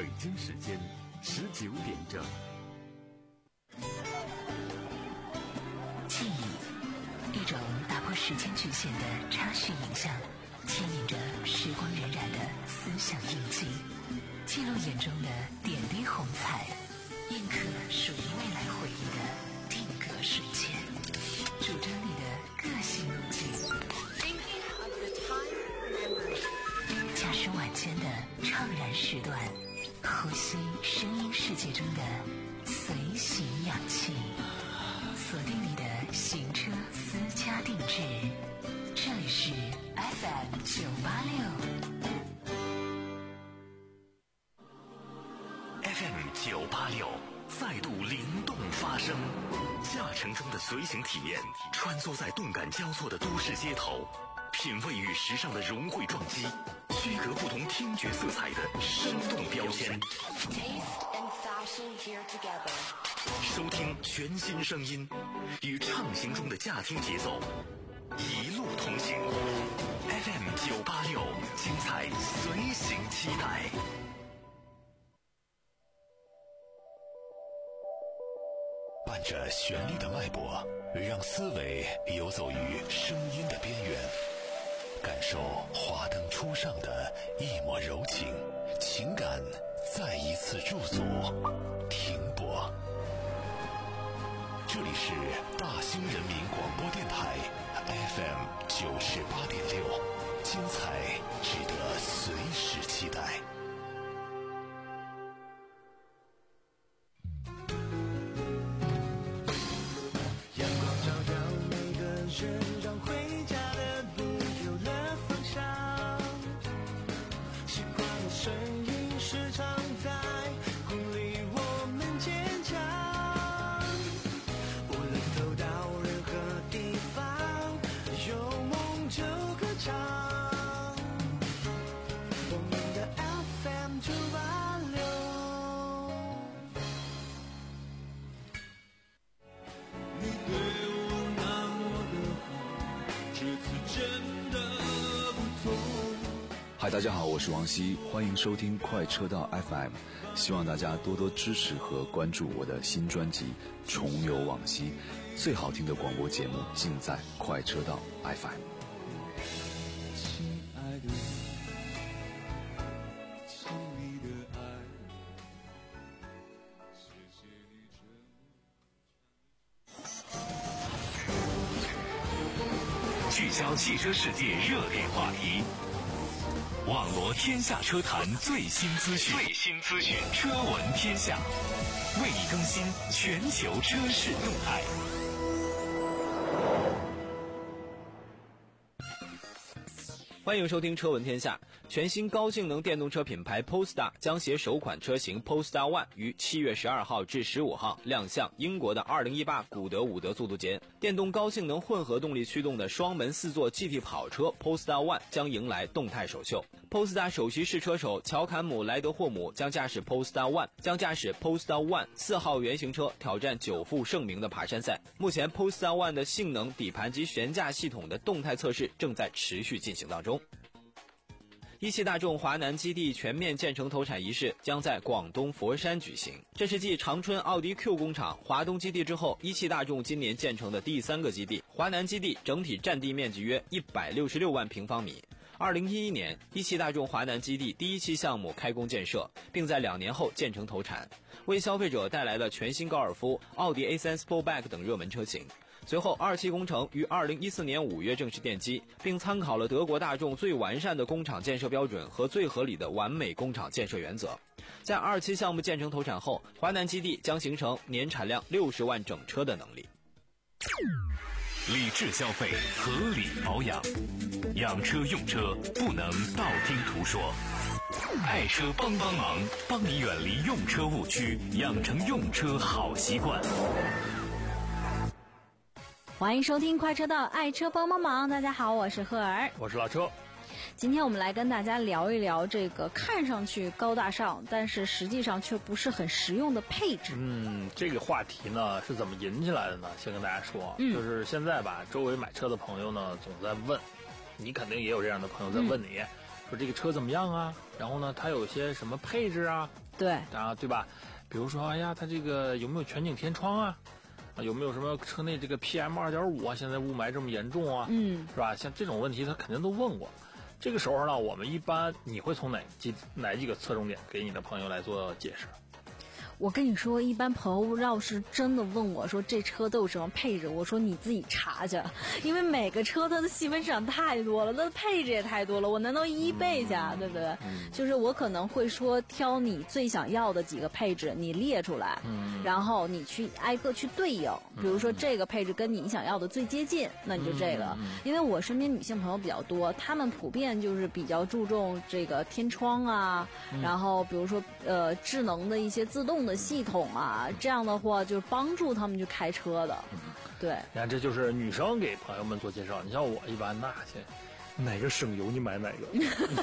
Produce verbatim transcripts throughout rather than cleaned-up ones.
北京时间十九点整。 记忆，一种打破时间局限的插叙影像，牵引着时光荏苒的思想印记，记录眼中的点滴红彩，印刻属于未来回忆的定格瞬间，主张你的个性路径。驾驶晚间的怅然时段，呼吸声音世界中的随行氧气，锁定你的行车私家定制。这里是 F M 九八六 F M 九八六再度灵动发声，驾乘中的随行体验，穿梭在动感交错的都市街头，品味与时尚的融汇撞击，区隔不同听觉色彩的生动标签，收听全新声音，与畅行中的驾听节奏一路同行。 F M 九八六，精彩随行期待。伴着旋律的脉搏，让思维游走于声音的边缘，感受华灯初上的一抹柔情，情感再一次驻足停泊。这里是大兴人民广播电台 F M 九十八点六，精彩值得随时期待。 阳光照耀每个人，让回家的路有了方向。习惯的声音时常在鼓励我们坚强。无论走到任何地方，有梦就歌唱。我们的 F M 九八六。你对我那么的好，这次真的不同。 嗨，大家好，我是王希，欢迎收听快车道 F M， 希望大家多多支持和关注我的新专辑《重游往昔》，最好听的广播节目尽在快车道 F M。 亲爱的，亲密的爱，谢谢你这聚焦汽车世界热点话题，网罗天下车坛最新资讯，最新资讯，车闻天下，为你更新全球车市动态。 欢迎收听车闻天下。全新高性能电动车品牌 Polestar 将携首款车型 Polestar One 于七月十二号至十五号亮相英国的二零一八古德伍德速度节。电动高性能混合动力驱动的双门四座 G T 跑车 Polestar One 将迎来动态首秀。Polestar 首席试车手乔坎姆莱德霍姆将驾驶 Polestar One 将驾驶 Polestar One 四号原型车挑战久负盛名的爬山赛。目前 Polestar One 的性能、底盘及悬架系统的动态测试正在持续进行当中。一汽大众华南基地全面建成投产仪式将在广东佛山举行，这是继长春奥迪 Q 工厂、华东基地之后，一汽大众今年建成的第三个基地。华南基地整体占地面积约一百六十六万平方米。二零一一年，一汽大众华南基地第一期项目开工建设，并在两年后建成投产，为消费者带来了全新高尔夫、奥迪 A 三 Sportback 等热门车型。随后二期工程于二零一四年五月正式奠基，并参考了德国大众最完善的工厂建设标准和最合理的完美工厂建设原则。在二期项目建成投产后，华南基地将形成年产量六十万整车的能力。 理智消费，合理保养，养车用车不能道听途说。爱车帮帮忙，帮你远离用车误区，养成用车好习惯。 欢迎收听快车道爱车帮帮忙，大家好，我是赫尔， 我是老车。 今天我们来跟大家聊一聊这个看上去高大上，但是实际上却不是很实用的配置。 嗯，这个话题呢是怎么引起来的呢？先跟大家说，嗯、就是现在吧，周围买车的朋友呢总在问，你肯定也有这样的朋友在问你， 说这个车怎么样啊？然后呢，它有些什么配置啊？ 对， 啊，对吧？比如说，哎呀，它这个有没有全景天窗啊？啊，有没有什么车内这个 P M 二点五 啊？现在雾霾这么严重啊， 嗯， 是吧？像这种问题，他肯定都问过。这个时候呢，我们一般你会从哪几哪几个侧重点给你的朋友来做解释？ 我跟你说，一般朋友要是真的问我说这车都有什么配置，我说你自己查去，因为每个车它的细分市场太多了，它的配置也太多了，我难道一一背去啊？对不对？嗯、就是我可能会说挑你最想要的几个配置，你列出来，嗯、然后你去挨个去对应，比如说这个配置跟你想要的最接近，那你就这个。嗯、因为我身边女性朋友比较多，她们普遍就是比较注重这个天窗啊，嗯、然后比如说呃智能的一些自动的系统啊，这样的话就是帮助他们去开车的。嗯、对， 你看这就是女生给朋友们做介绍。你像我一般那些哪个省油你买哪个。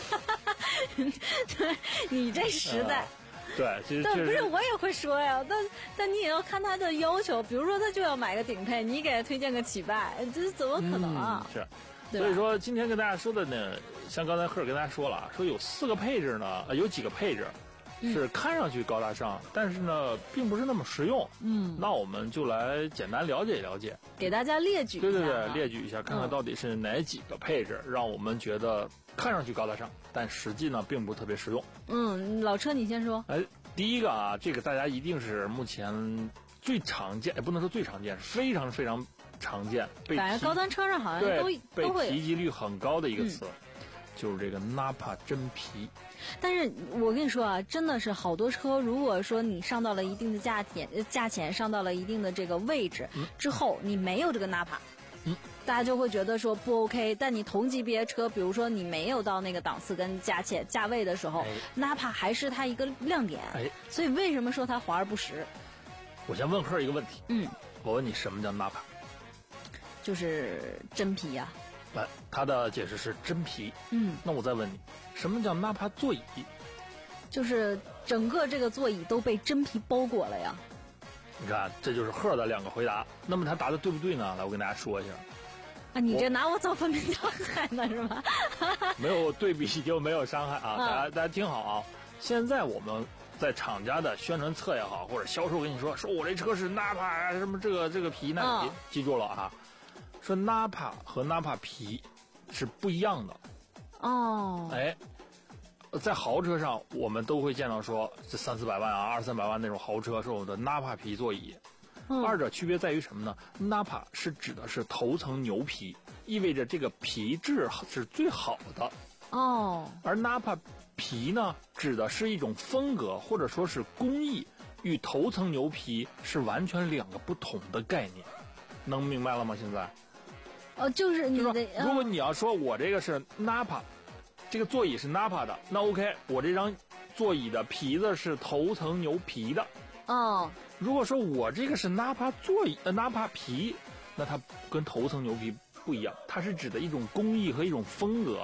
对，你这实在。啊对，其实但不是我也会说呀，但但你也要看他的要求，比如说他就要买个顶配，你给他推荐个乞丐，这怎么可能啊？ 嗯、是，所以说今天跟大家说的呢，像刚才赫尔跟大家说了，说有四个配置呢，呃，有几个配置是看上去高大上，嗯、但是呢，并不是那么实用。嗯，那我们就来简单了解了解， 给大家列举一下。 对对对，列举一下，看看到底是哪几个配置、嗯、让我们觉得看上去高大上，但实际呢并不特别实用。 嗯，老车你先说。 哎，第一个啊，这个大家一定是目前最常见，也不能说最常见，是非常非常常见，被感觉高端车上好像都都会被提及率很高的一个词。嗯，就是这个 Nappa 真皮。 但是我跟你说啊，真的是好多车，如果说你上到了一定的价钱，价钱上到了一定的这个位置、嗯、之后，你没有这个 Nappa，嗯，大家就会觉得说不 OK。但你同级别车，比如说你没有到那个档次跟价钱价位的时候、哎、，Nappa 还是它一个亮点。哎，所以为什么说它华而不实？ 我先问赫一个问题， 嗯， 我问你什么叫 Nappa？ 就是真皮呀、啊。 来，他的解释是真皮。 嗯， 那我再问你，什么叫 Nappa 座椅？ 就是整个这个座椅都被真皮包裹了呀。 你看，这就是赫的两个回答。那么他答的对不对呢？来，我跟大家说一下。 啊，你这拿我做分别伤害呢是吧？ 没有对比就没有伤害啊！大家大家听好啊！现在我们在厂家的宣传册也好，或者销售跟你说，说我这车是 Nappa 啊，什么这个这个皮那皮，记住了啊。说 Nappa 和 Nappa 皮是不一样的哦。 哎，在豪车上我们都会见到说这三四百万啊、二三百万那种豪车是我们的 Nappa 皮座椅。嗯、二者区别在于什么呢 ？Nappa 是指的是头层牛皮，意味着这个皮质是最好的哦。 而 Nappa 皮呢，指的是一种风格或者说是工艺，与头层牛皮是完全两个不同的概念。能明白了吗？现在？ 哦，就是你的。 如果你要说我这个是 Nappa， 这个座椅是 Nappa 的，那 OK， 我这张座椅的皮子是头层牛皮的。 哦。 如果说我这个是 Nappa 座椅呃 Nappa 皮，那它跟头层牛皮不一样，它是指的一种工艺和一种风格。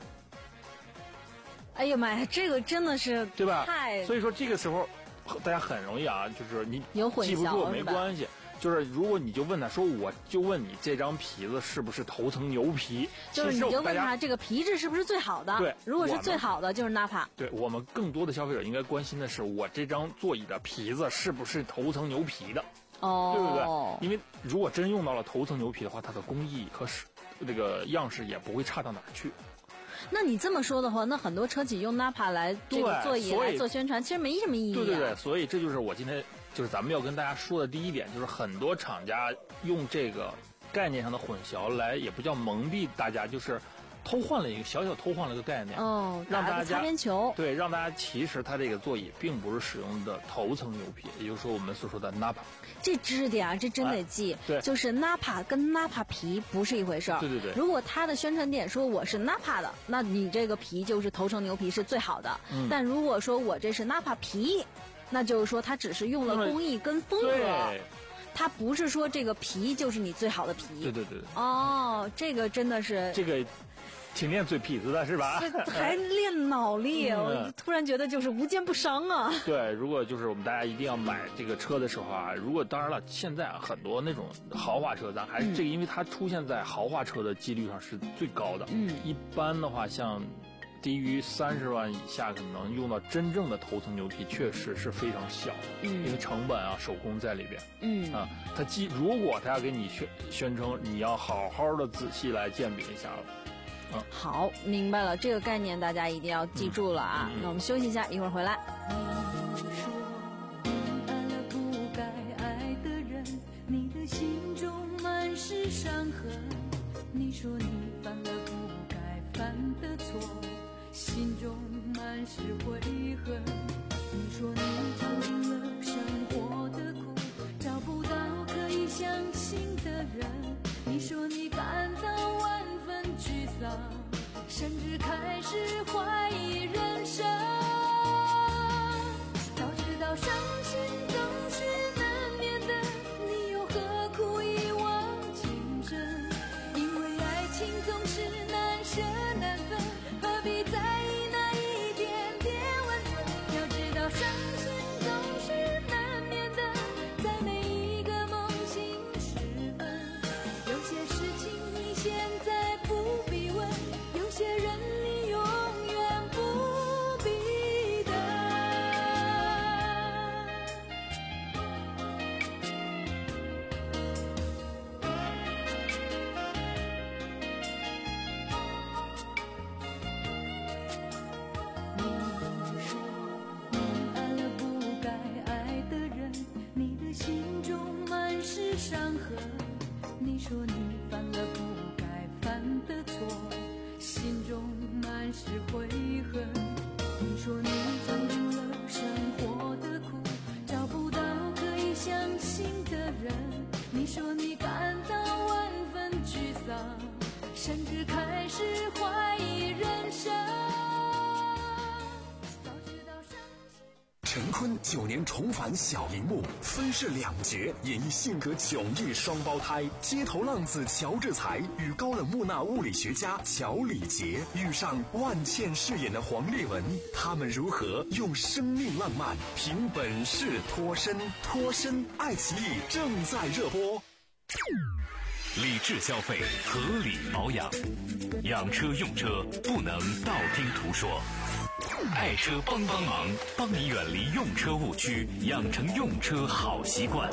哎呀妈呀，这个真的是对吧？ 太。 所以说这个时候大家很容易啊，就是你记不住没关系。就是如果你就问他说，我就问你这张皮子是不是头层牛皮？ 就是你就问他这个皮质是不是最好的？ 对， 如果是最好的就是 Nappa。 对，我们更多的消费者应该关心的是，我这张座椅的皮子是不是头层牛皮的？ 哦， 对不对？因为如果真用到了头层牛皮的话，它的工艺和是这个样式也不会差到哪儿去。 那你这么说的话，那很多车企用 Nappa 来这个座椅来做宣传，其实没什么意义、啊。 对对对，所以这就是我今天就是咱们要跟大家说的第一点，就是很多厂家用这个概念上的混淆来，也不叫蒙蔽大家，就是偷换了一个小小偷换了一个概念， 哦， 让大家擦边球。 对，让大家其实它这个座椅并不是使用的头层牛皮，也就是说我们所说的 Nappa。 这知识点啊，这真得记。 哎、对， 就是 Nappa 跟 Nappa 皮不是一回事儿。 对对对。 如果它的宣传点说我是 Nappa 的，那你这个皮就是头层牛皮是最好的。嗯。但如果说我这是 Nappa 皮，那就是说它只是用了工艺跟风格。 对。 它不是说这个皮就是你最好的皮。 对对对。 哦，这个真的是。 这个。挺练嘴皮子的是吧？ 还练脑力、嗯，我突然觉得就是无奸不商啊。 对，如果就是我们大家一定要买这个车的时候啊，如果当然了，现在啊很多那种豪华车，咱还是这个，因为它出现在豪华车的几率上是最高的。嗯，一般的话像低于三十万以下，可能用到真正的头层牛皮确实是非常小的， 嗯， 因为成本啊、手工在里边， 嗯啊，他既如果他要给你宣宣称，你要好好的仔细来鉴别一下了。啊、 好，明白了，这个概念大家一定要记住了啊。嗯嗯、那我们休息一下，一会儿回来。 你说你爱了不该爱的人，你的心中满是伤痕。你说你犯了不该犯的错，心中满是悔恨。你说你尝尽了生活的苦，找不到可以相信的人。你说你感到万分沮丧，甚至开始怀疑人生。早知道伤心总是难免的，你又何苦一往情深？因为爱情总是难舍难分，何必在意那一点点温存？要知道伤心总是难免的，在每一个梦醒时分。有些事情你现在不必问，有些人你永远不必等。你说你爱了不该爱的人，你的心中满是伤痕。你说你犯了不该犯的错，心中满是悔恨。你说你尝尽了生活的苦，找不到可以相信的人。你说你感到万分沮丧，甚至开始怀疑人生。早知道伤心。 陈坤九年重返小荧幕，分饰两角，演绎性格迥异双胞胎街头浪子乔治才与高冷木讷物理学家乔礼杰遇上万茜饰演的黄丽文，他们如何用生命浪漫凭本事脱身？脱身爱奇艺正在热播。 理智消费，合理保养，养车用车不能道听途说。爱车帮帮忙，帮你远离用车误区，养成用车好习惯。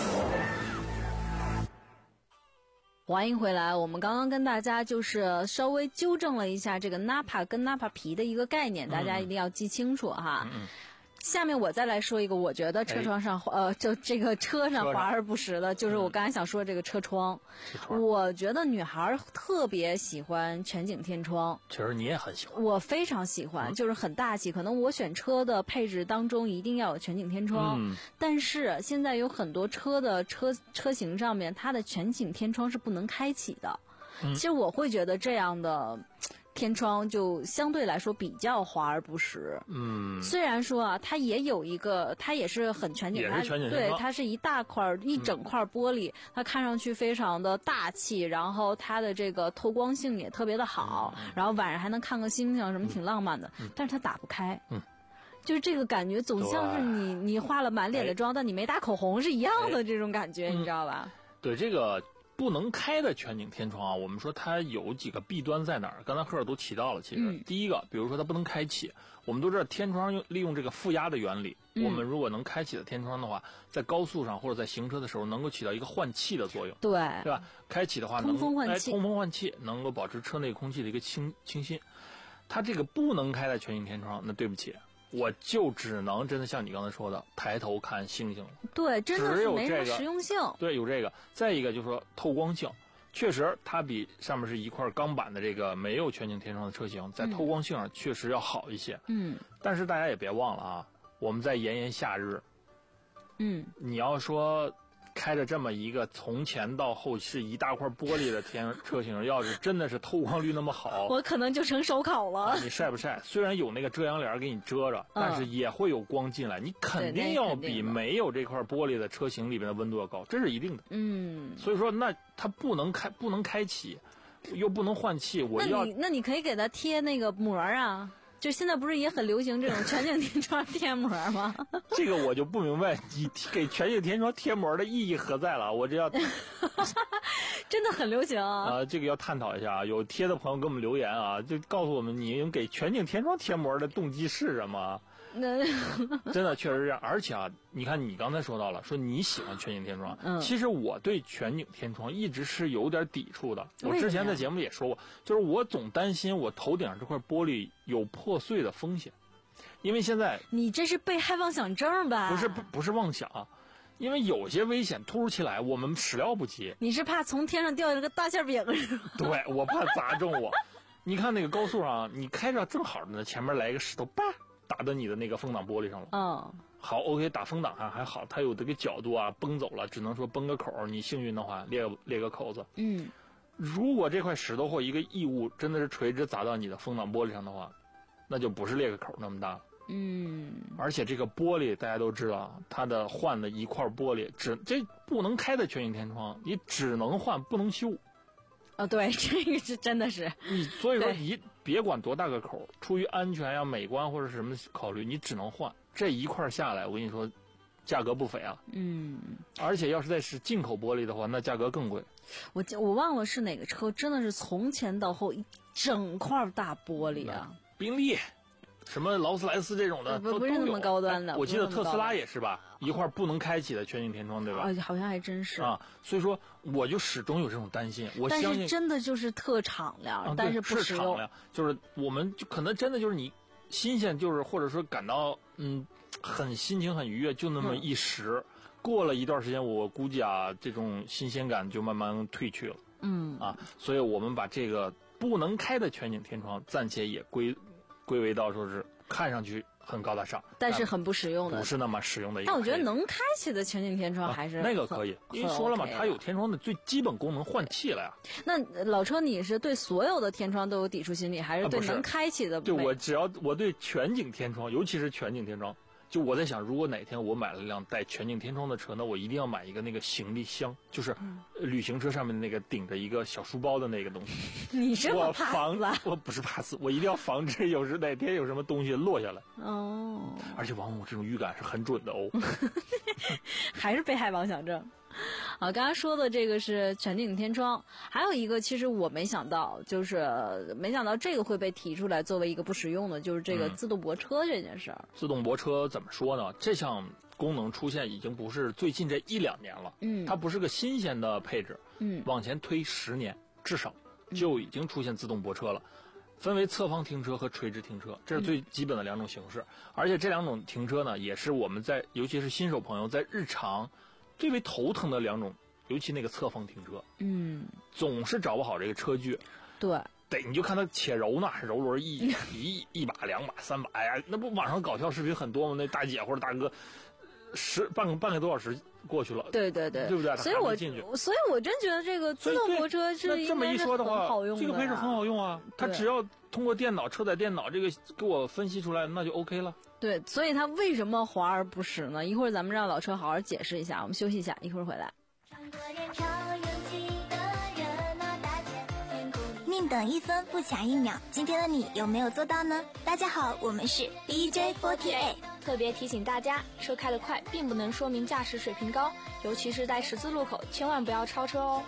欢迎回来，我们刚刚跟大家就是稍微纠正了一下这个 Napa 跟 Napa 皮的一个概念，大家一定要记清楚哈。嗯嗯，下面我再来说一个，我觉得车窗上、哎、呃，就这个车上华而不实的，就是我刚才想说这个车窗。嗯、我觉得女孩特别喜欢全景天窗， 其实你也很喜欢， 我非常喜欢，嗯、就是很大气。可能我选车的配置当中一定要有全景天窗，嗯、但是现在有很多车的车车型上面，它的全景天窗是不能开启的。嗯、其实我会觉得这样的天窗就相对来说比较华而不实。嗯，虽然说啊，它也有一个，它也是很全景， 也是全景， 对，它是一大块一整块玻璃，嗯、它看上去非常的大气，然后它的这个透光性也特别的好，嗯、然后晚上还能看个星星，什么挺浪漫的。嗯、但是它打不开。嗯。就是这个感觉，总像是你你化了满脸的妆，但你没打口红是一样的这种感觉，你知道吧？ 对，这个不能开的全景天窗啊，我们说它有几个弊端在哪儿？刚才赫尔都提到了，其实、嗯、第一个，比如说它不能开启。我们都知道天窗用利用这个负压的原理，嗯、我们如果能开启的天窗的话，在高速上或者在行车的时候，能够起到一个换气的作用， 对， 对吧？开启的话能通风换气， 哎，通风换气，能够保持车内空气的一个清清新。它这个不能开的全景天窗，那对不起。我就只能真的像你刚才说的，抬头看星星了。 对，真的是没什么实用性。 对，有这个。再一个就是说透光性，确实它比上面是一块钢板的这个没有全景天窗的车型，在透光性上确实要好一些。嗯。但是大家也别忘了啊，我们在炎炎夏日， 嗯， 你要说开着这么一个从前到后是一大块玻璃的天车型，要是真的是透光率那么好， 我可能就成手烤了。 啊、你晒不晒？虽然有那个遮阳帘给你遮着，嗯、但是也会有光进来，你肯定要比没有这块玻璃的车型里边的温度要高，这是一定的。嗯，所以说那它不能开，不能开启，又不能换气，我要那你那你可以给它贴那个膜啊。 就现在不是也很流行这种全景天窗贴膜吗？ 这个我就不明白，你给全景天窗贴膜的意义何在了？我这要真的很流行啊！ 啊，这个要探讨一下啊。有贴的朋友给我们留言啊，就告诉我们你给全景天窗贴膜的动机是什么？ 那真的确实是这样，而且啊，你看你刚才说到了，说你喜欢全景天窗， 嗯， 其实我对全景天窗一直是有点抵触的。我之前在节目里也说过，就是我总担心我头顶上这块玻璃有破碎的风险，因为现在你这是被害妄想症吧？ 不是不不是妄想，因为有些危险突如其来，我们始料不及。 你是怕从天上掉下来个大馅饼是吧？ 对，我怕砸中我。你看那个高速上，你开着正好呢，前面来一个石头，叭。打到你的那个风挡玻璃上了。 嗯， 好 ，OK， 打风挡还还好，它有这个角度啊，崩走了，只能说崩个口，你幸运的话裂个裂个口子。 嗯， 如果这块石头或一个异物真的是垂直砸到你的风挡玻璃上的话，那就不是裂个口那么大了。 嗯， 而且这个玻璃大家都知道，它的换的一块玻璃只这不能开的全景天窗，你只能换不能修。 哦，对，这个是真的是你，所以说你别管多大个口，出于安全呀、美观或者是什么考虑，你只能换这一块下来。我跟你说，价格不菲啊。 嗯， 而且要是再是进口玻璃的话，那价格更贵。 我我忘了是哪个车，真的是从前到后一整块大玻璃啊。 宾利。什么劳斯莱斯这种的不不是那么高端的、 哎，我记得特斯拉也是吧，一块不能开启的全景天窗，对吧？ 啊，好像还真是啊，所以说我就始终有这种担心。我相信， 但是真的就是特敞亮， 啊、 但是不实用。就是我们就可能真的就是你新鲜，就是或者说感到嗯很心情很愉悦，就那么一时。嗯、过了一段时间，我估计啊，这种新鲜感就慢慢褪去了。 嗯啊，所以我们把这个不能开的全景天窗暂且也归。归为到说是看上去很高大上， 但是很不实用的， 不是那么实用的一个。 但我觉得能开启的全景天窗还是、 啊、那个可以，因为说了嘛，它有天窗的最基本功能换气了呀。 那老车，你是对所有的天窗都有抵触心理，还是对能开启的？ 对，我只要我对全景天窗，尤其是全景天窗。就我在想，如果哪天我买了一辆带全景天窗的车，那我一定要买一个那个行李箱，就是旅行车上面那个顶着一个小书包的那个东西。 你这么怕死啊？ 我不是怕死，我一定要防止有时哪天有什么东西落下来。 哦。 而且往往我这种预感是很准的哦。 还是被害妄想症。好，刚刚说的这个是全景天窗，还有一个其实我没想到，就是没想到这个会被提出来作为一个不实用的，就是这个自动泊车这件事儿、嗯。 自动泊车怎么说呢？这项功能出现已经不是最近这一两年了， 嗯， 它不是个新鲜的配置， 嗯， 往前推十年至少就已经出现自动泊车了。分为侧方停车和垂直停车，这是最基本的两种形式。嗯、而且这两种停车呢，也是我们在尤其是新手朋友在日常最为头疼的两种，尤其那个侧方停车， 嗯， 总是找不好这个车距， 对， 得你就看他且揉呢，揉轮一一一把、两把、三把，哎呀，那不网上搞笑视频很多吗？那大姐或者大哥，十半个半个多小时过去了， 对对对， 对不对？ 所以我所以我真觉得这个自动泊车是那这么一说的话， 好用的这个配置很好用啊，它只要通过电脑车载电脑这个给我分析出来，那就 OK 了。 对，所以它为什么华而不实呢？一会儿咱们让老车好好解释一下。我们休息一下，一会儿回来。 宁等一分不抢一秒，今天的你有没有做到呢？大家好，我们是 D J 四十八。 特别提醒大家，车开得快并不能说明驾驶水平高，尤其是在十字路口，千万不要超车哦。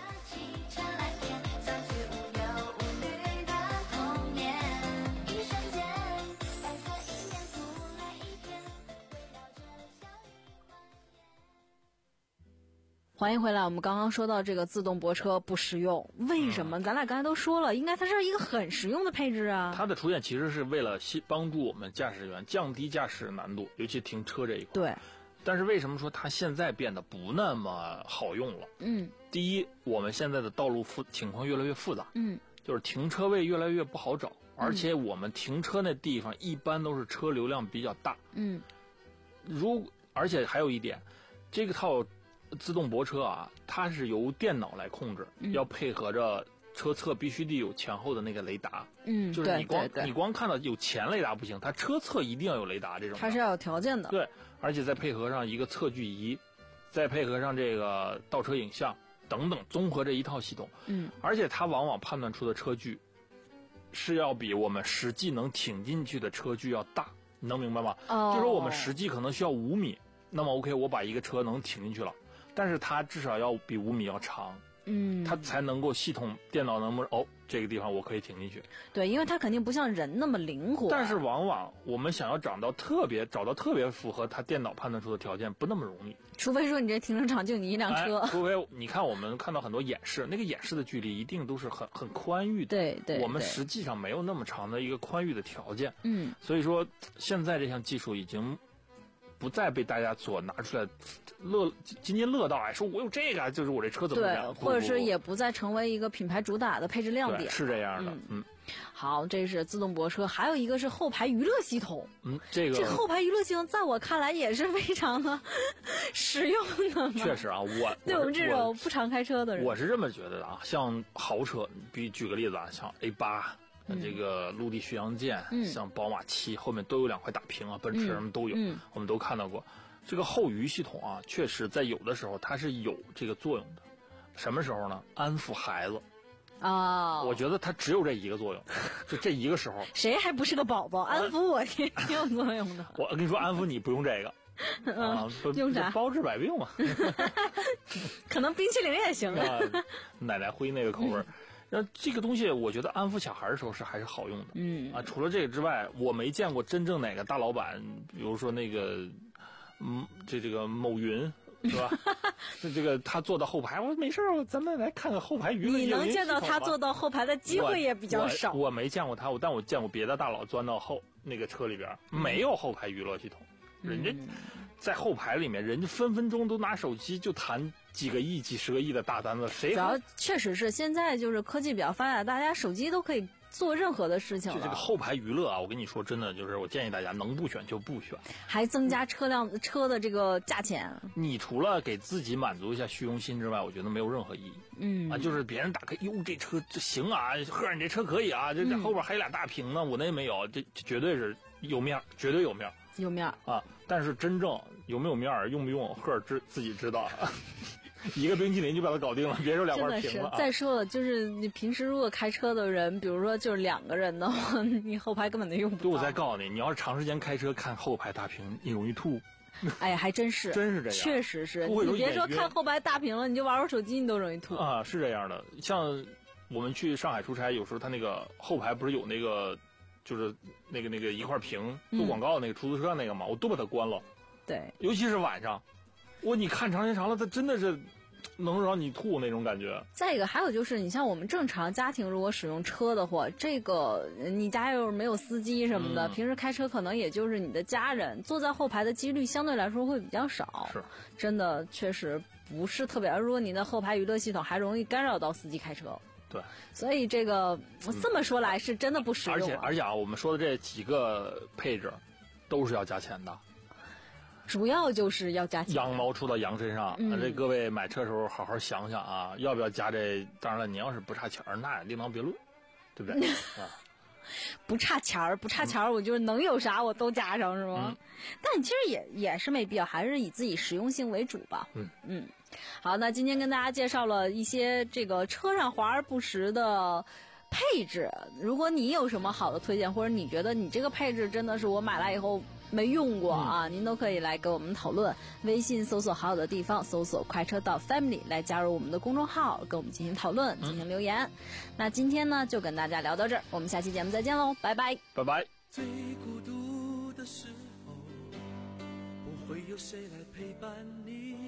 欢迎回来，我们刚刚说到这个自动泊车不实用，为什么？咱俩刚才都说了，应该它是一个很实用的配置啊。 它的出现其实是为了帮助我们驾驶员降低驾驶难度，尤其停车这一块。 对。 但是为什么说它现在变得不那么好用了？ 嗯。 第一，我们现在的道路复情况越来越复杂。 嗯。就是停车位越来越不好找，而且我们停车那地方一般都是车流量比较大。 嗯。 如而且还有一点，这个套。自动泊车啊，它是由电脑来控制， 嗯、 要配合着车侧必须得有前后的那个雷达。 嗯， 就是你光对对对你光看到有前雷达不行，它车侧一定要有雷达这种。 它是要有条件的。 对，而且再配合上一个测距仪，再配合上这个倒车影像等等，综合这一套系统。 嗯， 而且它往往判断出的车距是要比我们实际能挺进去的车距要大，你能明白吗？ 哦， 就说我们实际可能需要五米，那么 OK， 我把一个车能挺进去了，但是它至少要比五米要长。 嗯， 它才能够系统电脑能不能哦，这个地方我可以挺进去。 对，因为它肯定不像人那么灵活。 但是往往我们想要找到特别找到特别符合它电脑判断出的条件，不那么容易。 除非说你这停车场就你一辆车。 哎、除非你看我们看到很多演示，那个演示的距离一定都是很很宽裕的。 对对。 我们实际上没有那么长的一个宽裕的条件。 嗯。 所以说，现在这项技术已经不再被大家所拿出来。乐津津乐道，哎，说我有这个，就是我这车怎么对，或者是也不再成为一个品牌主打的配置亮点， 是这样的。 嗯， 嗯好，这是自动泊车，还有一个是后排娱乐系统。 嗯，这个这后排娱乐系统在我看来也是非常的实用的。 确实啊，我对我们这种不常开车的人， 我是这么觉得的啊。像豪车，比举个例子啊，像 A 八。嗯、这个陆地巡洋舰、嗯，像宝马七后面都有两块大屏啊，奔驰什么都有、 嗯， 我们都看到过。这个后娱系统啊，确实在有的时候它是有这个作用的。什么时候呢？安抚孩子啊、 哦，我觉得它只有这一个作用，就这一个时候。 谁还不是个宝宝？安抚我也挺有作用的。 我跟你说，安抚你不用这个。啊， 用啥？ 包治百病嘛。 可能冰淇淋也行啊，奶奶灰那个口味。那这个东西，我觉得安抚小孩的时候是还是好用的。 嗯啊，除了这个之外，我没见过真正哪个大老板，比如说那个，嗯，这这个某云是吧？这这个他坐到后排，我说没事儿，咱们来看看后排娱乐。 你能见到他坐到后排的机会也比较少。 我, 我, 我没见过他，我但我见过别的大佬钻到后那个车里边，没有后排娱乐系统， 嗯、 人家在后排里面，人家分分钟都拿手机就谈几个亿、几十个亿的大单子，谁主要确实是现在就是科技比较发达，大家手机都可以做任何的事情了。 就这个后排娱乐啊，我跟你说，真的就是我建议大家能不选就不选， 还增加车辆车的这个价钱。 你除了给自己满足一下虚荣心之外，我觉得没有任何意义。 嗯啊，就是别人打开，哟，这车这行啊，呵，你这车可以啊，这这后边还有俩大屏呢，我那没有，这绝对是有面，绝对有面。 有面啊，但是真正有没有面儿，用不用，赫尔知自己知道。一个冰淇淋就把它搞定了，别说两块屏了、啊。 再说了，就是你平时如果开车的人，比如说就是两个人的话，你后排根本就用不到。 对，我再告诉你，你要是长时间开车看后排大屏，你容易吐。 哎呀，还真是， 真是这样， 确实是。你别说看后排大屏了，你就玩会儿手机，你都容易吐啊。是这样的，像我们去上海出差，有时候他那个后排不是有那个。就是那个那个一块屏做广告那个出租车那个嘛、嗯，我都把它关了。 对， 尤其是晚上，我你看长时间长了，它真的是能让你吐那种感觉。 再一个，还有就是你像我们正常家庭如果使用车的话，这个你家又没有司机什么的、嗯，平时开车可能也就是你的家人坐在后排的几率相对来说会比较少。 是， 真的确实不是特别。如果你的后排娱乐系统还容易干扰到司机开车。 对， 所以这个这么说来是真的不实用、啊嗯。而且而且啊，我们说的这几个配置都是要加钱的， 主要就是要加钱。 羊毛出到羊身上， 嗯、 这各位买车的时候好好想想啊，要不要加这？当然了，你要是不差钱儿，那另当别论，对不对？啊， 不差钱儿，不差钱儿，我就是能有啥我都加上，是吗？ 嗯、 但其实也也是没必要，还是以自己实用性为主吧。 嗯嗯。好，那今天跟大家介绍了一些这个车上华而不实的配置。如果你有什么好的推荐，或者你觉得你这个配置真的是我买来以后没用过啊、嗯，您都可以来跟我们讨论。微信搜索好友的地方，搜索快车道 Family 来加入我们的公众号，跟我们进行讨论，进行留言。嗯、那今天呢，就跟大家聊到这儿，我们下期节目再见喽，拜拜， 拜拜。 最孤独的时候，不会有谁来陪伴你。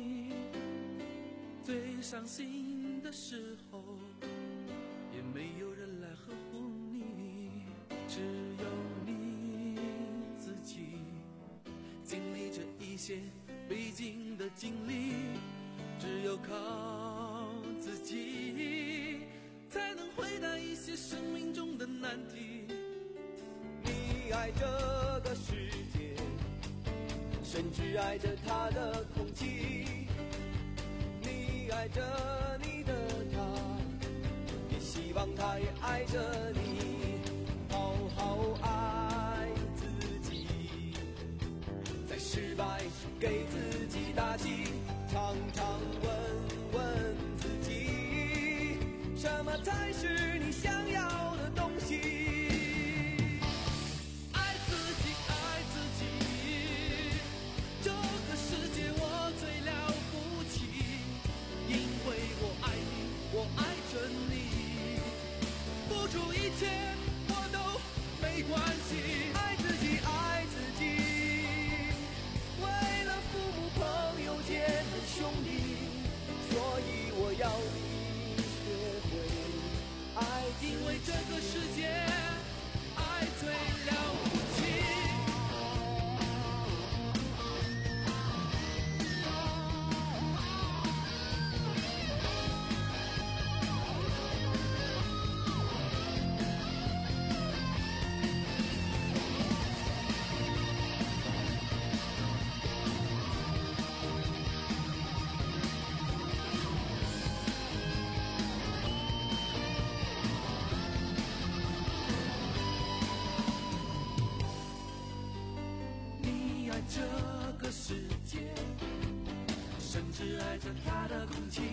最伤心的时候，也没有人来呵护你，只有你自己经历着一些必经的经历，只有靠自己才能回答一些生命中的难题。你爱这个世界，甚至爱着它的空气，你爱着你的他，也希望他也爱着你，好好爱自己，在失败时给自己打气，常常问问自己，什么才是你想要的东西。 没关系，爱自己，爱自己。为了父母朋友姐妹兄弟，所以我要你学会爱，因为这个世界爱最了不起。这个世界，甚至爱着它的空气。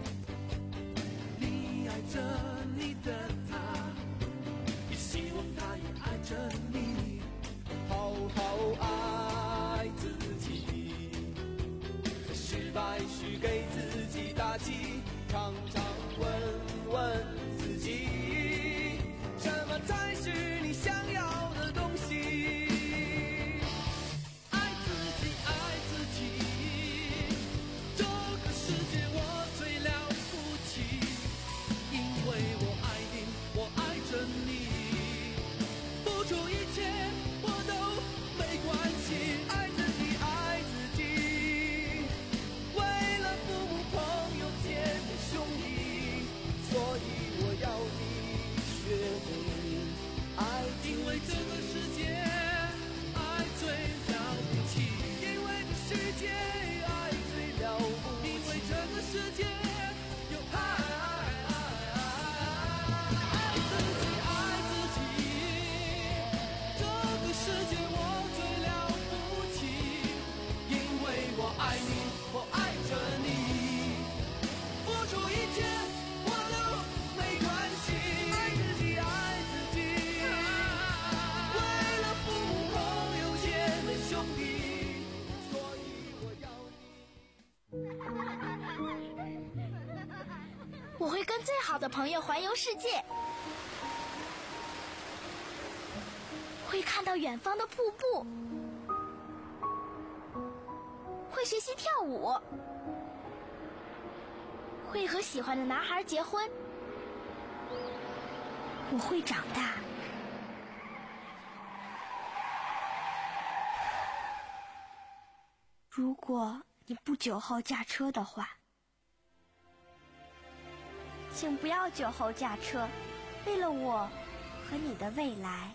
你爱着你的他，也希望他也爱着你。好好爱自己，在失败时给自己打气，常常问问自己，什么才是你想要的东西。因为这个世界爱最了不起，因为这世界爱最了不起，因为这个世界有爱，爱自己，爱自己。这个世界我最了不起，因为我爱你，我爱着你，付出一切我都没关系，爱自己，爱自己。 我会跟最好的朋友环游世界，会看到远方的瀑布，会学习跳舞，会和喜欢的男孩结婚。我会长大。如果你不酒后驾车的话，请不要酒后驾车，为了我和你的未来。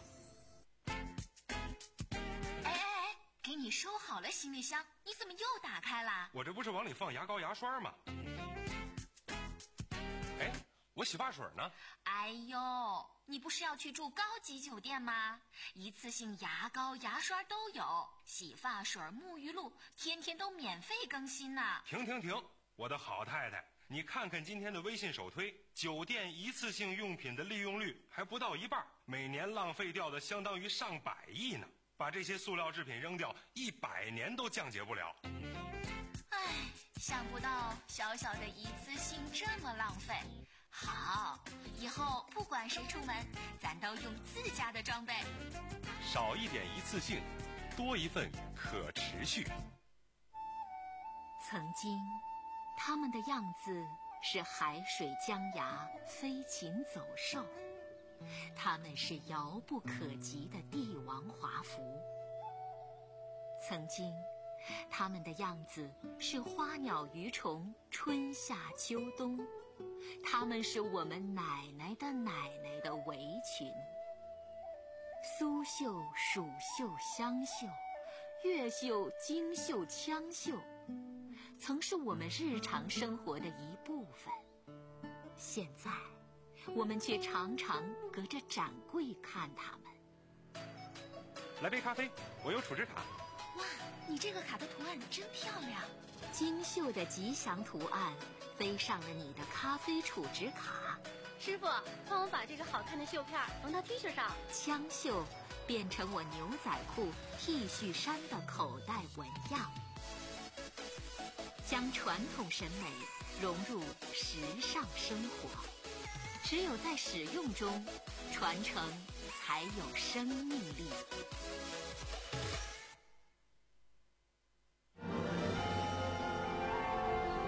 哎哎哎，给你收好了行李箱，你怎么又打开了？ 我这不是往里放牙膏牙刷吗？哎，我洗发水呢？ 哎呦，你不是要去住高级酒店吗？一次性牙膏牙刷都有，洗发水沐浴露天天都免费更新呢。 停停停，我的好太太，你看看今天的微信首推，酒店一次性用品的利用率还不到一半，每年浪费掉的相当于上百亿呢。把这些塑料制品扔掉，一百年都降解不了。 唉，想不到小小的一次性这么浪费。好，以后不管谁出门，咱都用自家的装备。 少一点一次性，多一份可持续。 曾经他们的样子是海水江崖，飞禽走兽，他们是遥不可及的帝王华服。曾经他们的样子是花鸟鱼虫，春夏秋冬，他们是我们奶奶的奶奶的围裙。苏绣、蜀绣、湘绣，越绣、京绣、羌绣，曾是我们日常生活的一部分。现在我们却常常隔着展柜看他们。 来杯咖啡，我有储值卡。 哇，你这个卡的图案真漂亮，精绣的吉祥图案飞上了你的咖啡储值卡。 师傅，帮我把这个好看的绣片缝到 T 恤上。 枪绣变成我牛仔裤、T 恤衫的口袋纹样，将传统审美融入时尚生活。只有在使用中，传承才有生命力。